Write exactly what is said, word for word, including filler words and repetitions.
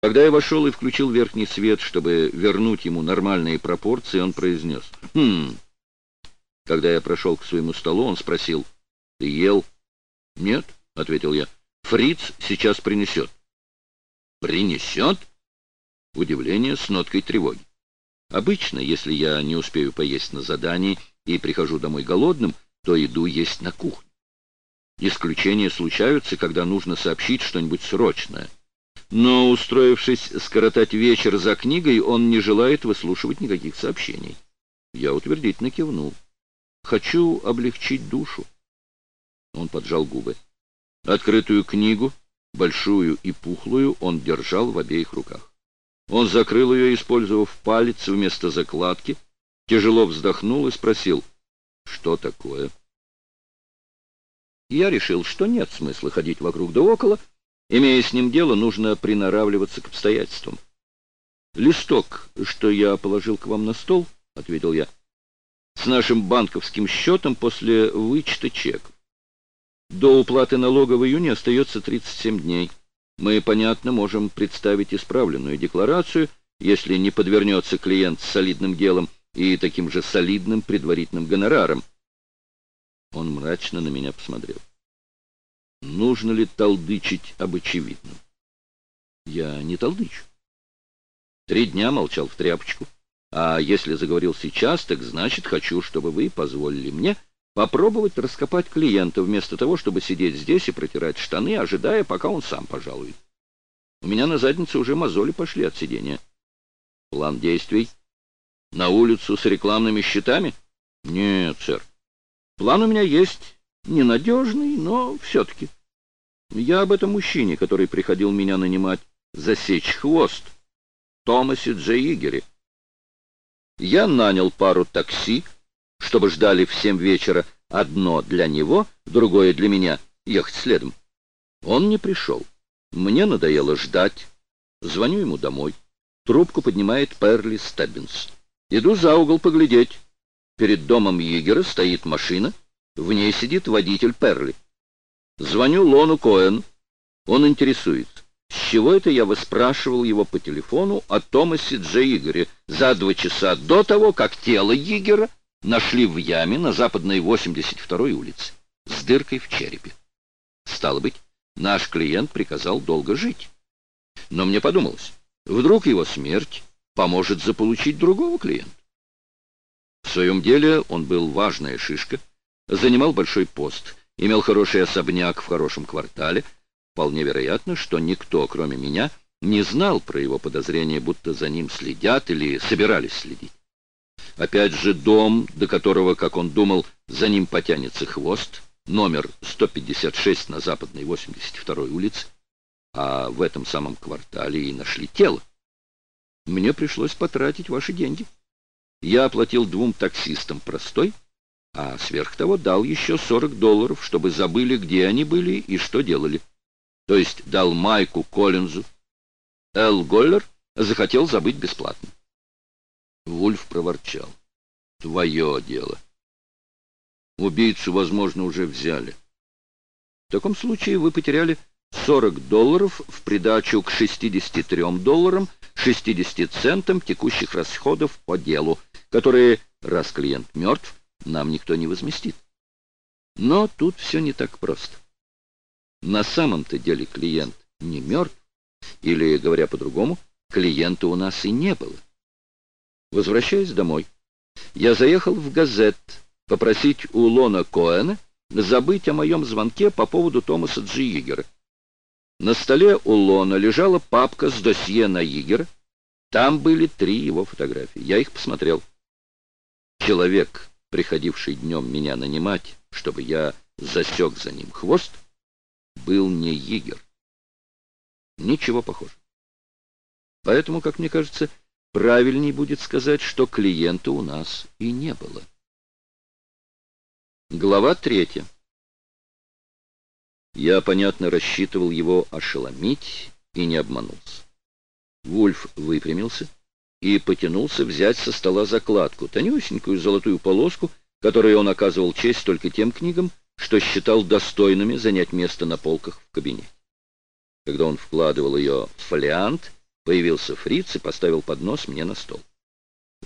Когда я вошел и включил верхний свет, чтобы вернуть ему нормальные пропорции, он произнес: «Хм». Когда я прошел к своему столу, он спросил: «Ты ел?» «Нет», — ответил я. «Фриц сейчас принесет». «Принесет?» Удивление с ноткой тревоги. Обычно, если я не успею поесть на задании и прихожу домой голодным, то иду есть на кухню. Исключения случаются, когда нужно сообщить что-нибудь срочное. Но, устроившись скоротать вечер за книгой, он не желает выслушивать никаких сообщений. Я утвердительно кивнул. «Хочу облегчить душу». Он поджал губы. Открытую книгу, большую и пухлую, он держал в обеих руках. Он закрыл ее, использовав палец вместо закладки, тяжело вздохнул и спросил: «Что такое?» Я решил, что нет смысла ходить вокруг да около. Имея с ним дело, нужно приноравливаться к обстоятельствам. «Листок, что я положил к вам на стол, — ответил я, — с нашим банковским счетом после вычета чеков. До уплаты налога в июне остается тридцать семь дней. Мы, понятно, можем представить исправленную декларацию, если не подвернется клиент с солидным делом и таким же солидным предварительным гонораром». Он мрачно на меня посмотрел. «Нужно ли толдычить об очевидном?» «Я не толдычу». Три дня молчал в тряпочку. А если заговорил сейчас, так значит, хочу, чтобы вы позволили мне попробовать раскопать клиента, вместо того, чтобы сидеть здесь и протирать штаны, ожидая, пока он сам пожалует. У меня на заднице уже мозоли пошли от сидения. План действий? На улицу с рекламными щитами? Нет, сэр. План у меня есть. Ненадежный, но все-таки. Я об этом мужчине, который приходил меня нанимать, засечь хвост, Томасе Джейгере. Я нанял пару такси, чтобы ждали в семь вечера, одно для него, другое для меня, ехать следом. Он не пришел. Мне надоело ждать. Звоню ему домой. Трубку поднимает Перли Стеббинс. Иду за угол поглядеть. Перед домом Йигера стоит машина. В ней сидит водитель Перли. Звоню Лону Коэн. Он интересуется, с чего это я выспрашивал его по телефону о Томасе Джейгере за два часа до того, как тело Йигера нашли в яме на западной восемьдесят второй улице с дыркой в черепе. Стало быть, наш клиент приказал долго жить. Но мне подумалось, вдруг его смерть поможет заполучить другого клиента. В своем деле он был важная шишка, занимал большой пост, имел хороший особняк в хорошем квартале. Вполне вероятно, что никто, кроме меня, не знал про его подозрение, будто за ним следят или собирались следить. Опять же, дом, до которого, как он думал, за ним потянется хвост, номер сто пятьдесят шесть на западной восемьдесят второй улице, а в этом самом квартале и нашли тело. Мне пришлось потратить ваши деньги. Я оплатил двум таксистам простой, а сверх того дал еще сорок долларов, чтобы забыли, где они были и что делали. То есть дал Майку Коллинзу. Эл Голлер захотел забыть бесплатно. Вульф проворчал: «Твое дело. Убийцу, возможно, уже взяли. В таком случае вы потеряли сорок долларов в придачу к шестидесяти трём долларам шестидесяти центам текущих расходов по делу, которые, раз клиент мертв, нам никто не возместит. Но тут все не так просто. На самом-то деле клиент не мертв, или, говоря по-другому, клиента у нас и не было. Возвращаясь домой, я заехал в «Газет» попросить у Лона Коэна забыть о моем звонке по поводу Томаса Джейгера. На столе у Лона лежала папка с досье на Йигера. Там были три его фотографии. Я их посмотрел. Человек, приходивший днем меня нанимать, чтобы я засек за ним хвост, был не Йигер. Ничего похожего. Поэтому, как мне кажется, правильней будет сказать, что клиента у нас и не было. Глава третья. Я, понятно, рассчитывал его ошеломить и не обманулся. Вульф выпрямился и потянулся взять со стола закладку, тонюсенькую золотую полоску, которой он оказывал честь только тем книгам, что считал достойными занять место на полках в кабинете. Когда он вкладывал ее в фолиант, Появился фриц и поставил поднос мне на стол.